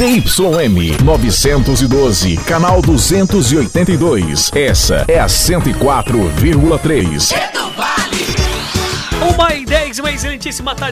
ZYM 912, canal 282. Essa é a 104,3. Uma e 10, uma excelentíssima tarde.